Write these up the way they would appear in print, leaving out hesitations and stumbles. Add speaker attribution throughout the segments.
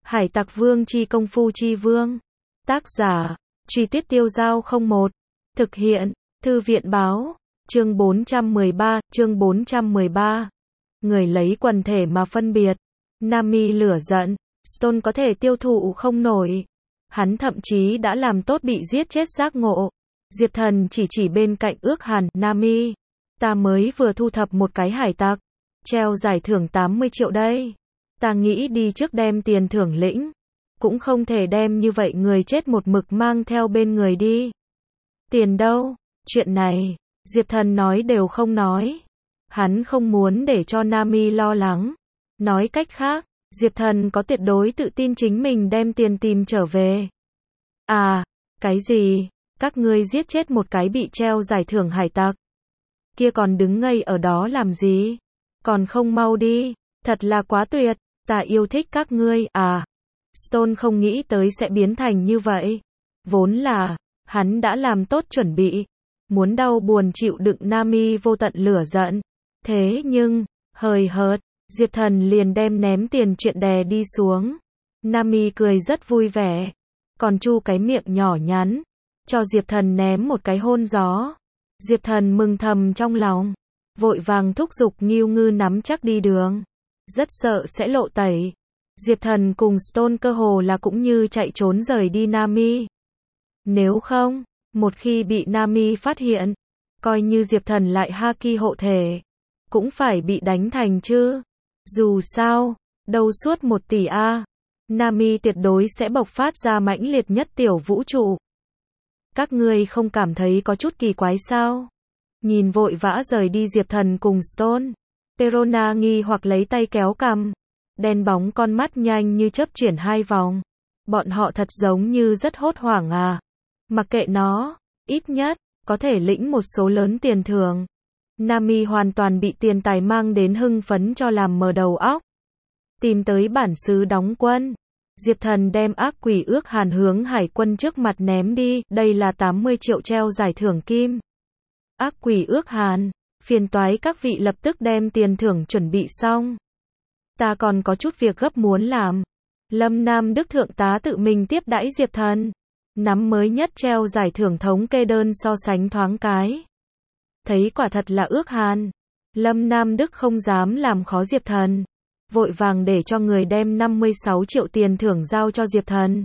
Speaker 1: Hải Tặc Vương chi công phu chi vương. Tác giả, Truy Tuyết Tiêu Dao 01. Thực hiện, Thư viện báo. Chương 413. Người lấy quần thể mà phân biệt. Nami lửa giận. Stone có thể tiêu thụ không nổi. Hắn thậm chí đã làm tốt bị giết chết giác ngộ. Diệp Thần chỉ bên cạnh ước hàn. Nami, ta mới vừa thu thập một cái hải tặc. Treo giải thưởng 80 triệu đây. Ta nghĩ đi trước đem tiền thưởng lĩnh. Cũng không thể đem như vậy người chết một mực mang theo bên người đi. Tiền đâu? Chuyện này, Diệp Thần nói đều không nói. Hắn không muốn để cho Nami lo lắng. Nói cách khác, Diệp Thần có tuyệt đối tự tin chính mình đem tiền tìm trở về. À, cái gì? Các ngươi giết chết một cái bị treo giải thưởng hải tặc. Kia còn đứng ngây ở đó làm gì? Còn không mau đi, thật là quá tuyệt, ta yêu thích các ngươi, à. Stone không nghĩ tới sẽ biến thành như vậy. Vốn là, hắn đã làm tốt chuẩn bị, muốn đau buồn chịu đựng Nami vô tận lửa giận. Thế nhưng, hời hợt, Diệp Thần liền đem ném tiền chuyện đè đi xuống. Nami cười rất vui vẻ, còn chu cái miệng nhỏ nhắn, cho Diệp Thần ném một cái hôn gió. Diệp Thần mừng thầm trong lòng, vội vàng thúc giục Ngưu Ngư nắm chắc đi đường. Rất sợ sẽ lộ tẩy. Diệp Thần cùng Stone cơ hồ là cũng như chạy trốn rời đi Nami. Nếu không, một khi bị Nami phát hiện, coi như Diệp Thần lại haki hộ thể, cũng phải bị đánh thành chứ. Dù sao, đâu suốt 1 tỷ A, Nami tuyệt đối sẽ bộc phát ra mãnh liệt nhất tiểu vũ trụ. Các ngươi không cảm thấy có chút kỳ quái sao? Nhìn vội vã rời đi Diệp Thần cùng Stone, Perona nghi hoặc lấy tay kéo cằm, đen bóng con mắt nhanh như chớp chuyển 2 vòng. Bọn họ thật giống như rất hốt hoảng à. Mặc kệ nó, ít nhất, có thể lĩnh một số lớn tiền thưởng. Nami hoàn toàn bị tiền tài mang đến hưng phấn cho làm mờ đầu óc. Tìm tới bản xứ đóng quân. Diệp Thần đem ác quỷ ước hàn hướng hải quân trước mặt ném đi. Đây là 80 triệu treo giải thưởng kim. Ác quỷ ước hàn, phiền toái các vị lập tức đem tiền thưởng chuẩn bị xong. Ta còn có chút việc gấp muốn làm. Lâm Nam Đức thượng tá tự mình tiếp đãi Diệp Thần. Nắm mới nhất treo giải thưởng thống kê đơn so sánh thoáng cái. Thấy quả thật là ước hàn. Lâm Nam Đức không dám làm khó Diệp Thần. Vội vàng để cho người đem 56 triệu tiền thưởng giao cho Diệp Thần.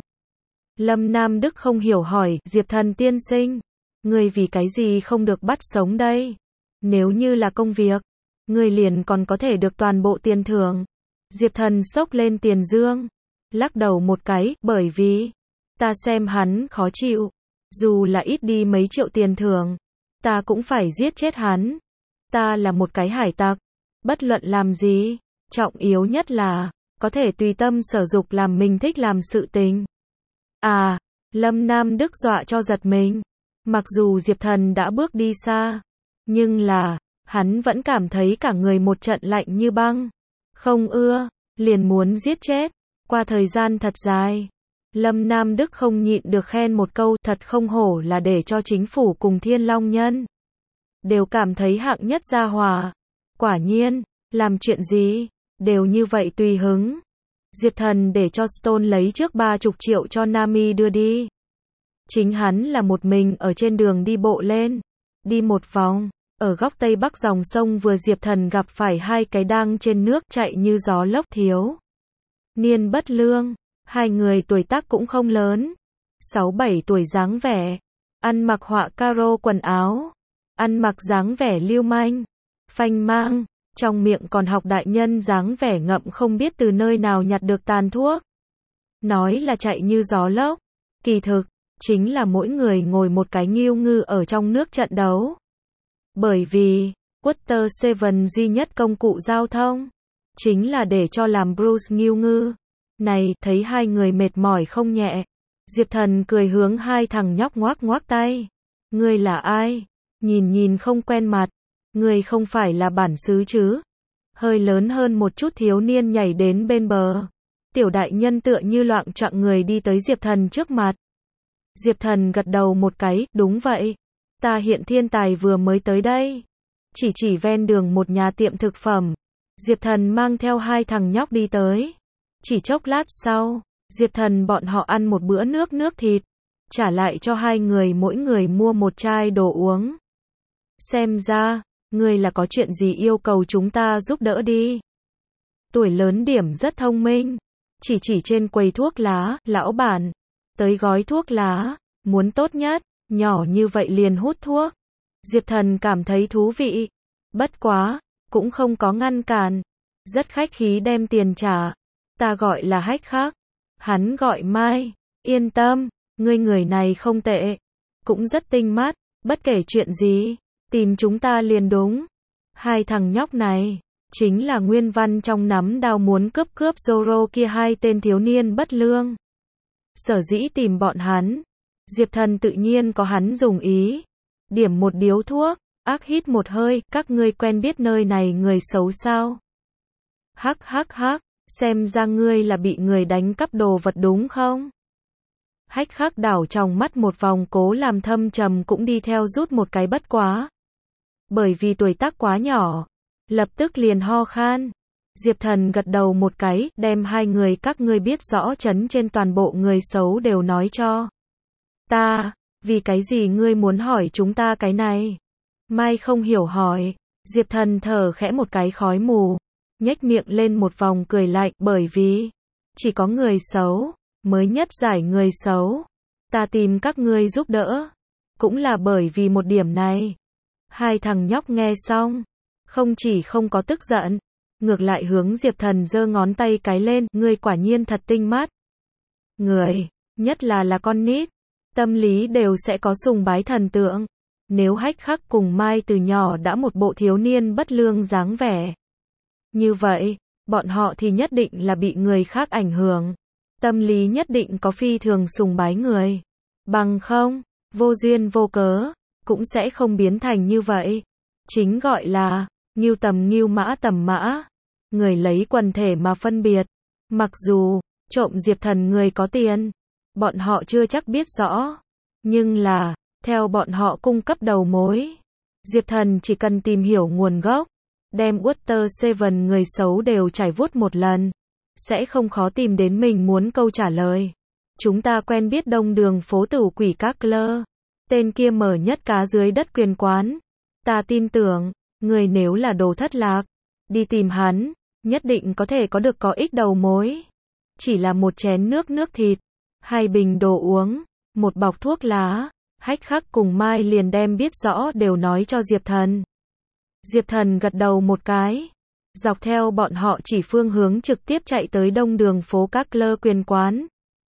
Speaker 1: Lâm Nam Đức không hiểu hỏi, Diệp Thần tiên sinh, người vì cái gì không được bắt sống đây? Nếu như là công việc, người liền còn có thể được toàn bộ tiền thưởng. Diệp Thần xốc lên tiền dương, lắc đầu một cái, bởi vì ta xem hắn khó chịu, dù là ít đi mấy triệu tiền thưởng, ta cũng phải giết chết hắn. Ta là một cái hải tặc, bất luận làm gì, trọng yếu nhất là có thể tùy tâm sở dục làm mình thích làm sự tình. À, Lâm Nam Đức dọa cho giật mình. Mặc dù Diệp Thần đã bước đi xa, nhưng là hắn vẫn cảm thấy cả người một trận lạnh như băng. Không ưa, liền muốn giết chết. Qua thời gian thật dài, Lâm Nam Đức không nhịn được khen một câu, thật không hổ là để cho chính phủ cùng Thiên Long Nhân đều cảm thấy hạng nhất gia hỏa. Quả nhiên, làm chuyện gì đều như vậy tùy hứng. Diệp Thần để cho Stone lấy trước 30 triệu cho Nami đưa đi. Chính hắn là một mình ở trên đường đi bộ lên. Đi một vòng, ở góc tây bắc dòng sông vừa Diệp Thần gặp phải 2 cái đang trên nước chạy như gió lốc thiếu niên bất lương. 2 người tuổi tác cũng không lớn, 6-7 tuổi dáng vẻ, ăn mặc họa caro quần áo, ăn mặc dáng vẻ lưu manh, phanh mang, trong miệng còn học đại nhân dáng vẻ ngậm không biết từ nơi nào nhặt được tàn thuốc. Nói là chạy như gió lốc, kỳ thực, chính là mỗi người ngồi một cái Ngưu Ngư ở trong nước trận đấu. Bởi vì, Water Seven duy nhất công cụ giao thông, chính là để cho làm Bruce Ngưu Ngư. Này, thấy 2 người mệt mỏi không nhẹ. Diệp Thần cười hướng 2 thằng nhóc ngoác ngoác tay. Ngươi là ai? Nhìn không quen mặt. Ngươi không phải là bản xứ chứ? Hơi lớn hơn một chút thiếu niên nhảy đến bên bờ. Tiểu đại nhân tựa như loạng choạng người đi tới Diệp Thần trước mặt. Diệp Thần gật đầu một cái, đúng vậy. Ta hiện thiên tài vừa mới tới đây. Chỉ ven đường một nhà tiệm thực phẩm. Diệp Thần mang theo 2 thằng nhóc đi tới. Chỉ chốc lát sau, Diệp Thần bọn họ ăn một bữa nước thịt, trả lại cho hai người mỗi người mua một chai đồ uống. Xem ra, ngươi là có chuyện gì yêu cầu chúng ta giúp đỡ đi. Tuổi lớn điểm rất thông minh, chỉ trên quầy thuốc lá, lão bản, tới gói thuốc lá, muốn tốt nhất, nhỏ như vậy liền hút thuốc. Diệp Thần cảm thấy thú vị, bất quá, cũng không có ngăn cản, rất khách khí đem tiền trả. Ta gọi là Hách Khắc, hắn gọi Mai, yên tâm, ngươi người này không tệ, cũng rất tinh mắt, bất kể chuyện gì, tìm chúng ta liền đúng. Hai thằng nhóc này, chính là nguyên văn trong nắm đao muốn cướp Zoro kia hai tên thiếu niên bất lương. Sở dĩ tìm bọn hắn, Diệp Thần tự nhiên có hắn dùng ý. Điểm một điếu thuốc, ác hít một hơi, các ngươi quen biết nơi này người xấu sao? Hắc, xem ra ngươi là bị người đánh cắp đồ vật đúng không? Hách Khắc đảo trong mắt một vòng, cố làm thâm trầm cũng đi theo rút một cái, bất quá. Bởi vì tuổi tác quá nhỏ, lập tức liền ho khan. Diệp Thần gật đầu một cái, đem hai người các ngươi biết rõ trấn trên toàn bộ người xấu đều nói cho ta. Vì cái gì ngươi muốn hỏi chúng ta cái này? Mai không hiểu hỏi. Diệp Thần thở khẽ một cái khói mù, nhếch miệng lên một vòng cười lạnh, bởi vì chỉ có người xấu mới nhất giải người xấu. Ta tìm các ngươi giúp đỡ, cũng là bởi vì một điểm này. Hai thằng nhóc nghe xong, không chỉ không có tức giận, ngược lại hướng Diệp Thần giơ ngón tay cái lên, ngươi quả nhiên thật tinh mắt. Người, nhất là con nít, tâm lý đều sẽ có sùng bái thần tượng. Nếu Hách Khắc cùng Mai từ nhỏ đã một bộ thiếu niên bất lương dáng vẻ như vậy, bọn họ thì nhất định là bị người khác ảnh hưởng. Tâm lý nhất định có phi thường sùng bái người. Bằng không, vô duyên vô cớ, cũng sẽ không biến thành như vậy. Chính gọi là, ngưu tầm ngưu mã tầm mã. Người lấy quần thể mà phân biệt. Mặc dù, trộm Diệp Thần người có tiền, bọn họ chưa chắc biết rõ. Nhưng là, theo bọn họ cung cấp đầu mối, Diệp Thần chỉ cần tìm hiểu nguồn gốc, đem Water Seven người xấu đều trải vuốt một lần, sẽ không khó tìm đến mình muốn câu trả lời. Chúng ta quen biết đông đường phố tử quỷ các lơ. Tên kia mở nhất cá dưới đất quyền quán. Ta tin tưởng, người nếu là đồ thất lạc, đi tìm hắn, nhất định có thể có được có ích đầu mối. Chỉ là một chén nước thịt, hai bình đồ uống, một bọc thuốc lá, Hách Khắc cùng Mai liền đem biết rõ đều nói cho Diệp Thần. Diệp Thần gật đầu một cái, dọc theo bọn họ chỉ phương hướng trực tiếp chạy tới đông đường phố các lơ quyền quán.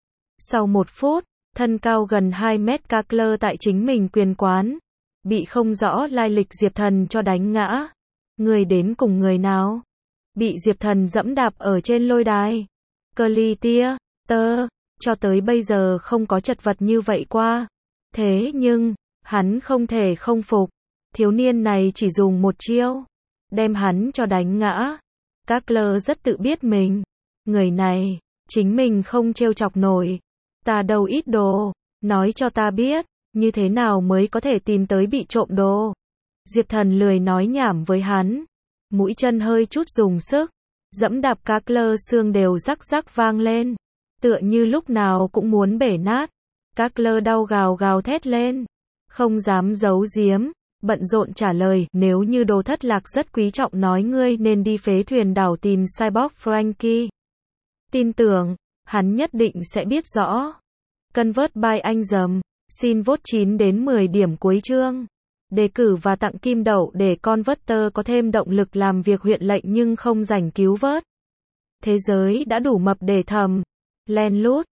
Speaker 1: Sau một phút, thân cao gần 2 mét các lơ tại chính mình quyền quán, bị không rõ lai lịch Diệp Thần cho đánh ngã. Người đến cùng người nào? Bị Diệp Thần dẫm đạp ở trên lôi đài. Clitia, cho tới bây giờ không có chật vật như vậy qua. Thế nhưng, hắn không thể không phục. Thiếu niên này chỉ dùng một chiêu, đem hắn cho đánh ngã. Các lơ rất tự biết mình. Người này, chính mình không trêu chọc nổi. Ta đâu ít đồ, nói cho ta biết, như thế nào mới có thể tìm tới bị trộm đồ. Diệp Thần lười nói nhảm với hắn. Mũi chân hơi chút dùng sức, dẫm đạp các lơ xương đều rắc rắc vang lên. Tựa như lúc nào cũng muốn bể nát. Các lơ đau gào thét lên. Không dám giấu giếm, bận rộn trả lời, nếu như đồ thất lạc rất quý trọng nói ngươi nên đi phế thuyền đảo tìm Cyborg Frankie. Tin tưởng, hắn nhất định sẽ biết rõ. Convert by anh dầm, xin vote 9 đến 10 điểm cuối chương. Đề cử và tặng kim đậu để Converter có thêm động lực làm việc huyện lệnh nhưng không rảnh cứu vớt. Thế giới đã đủ mập để thầm. Len lút.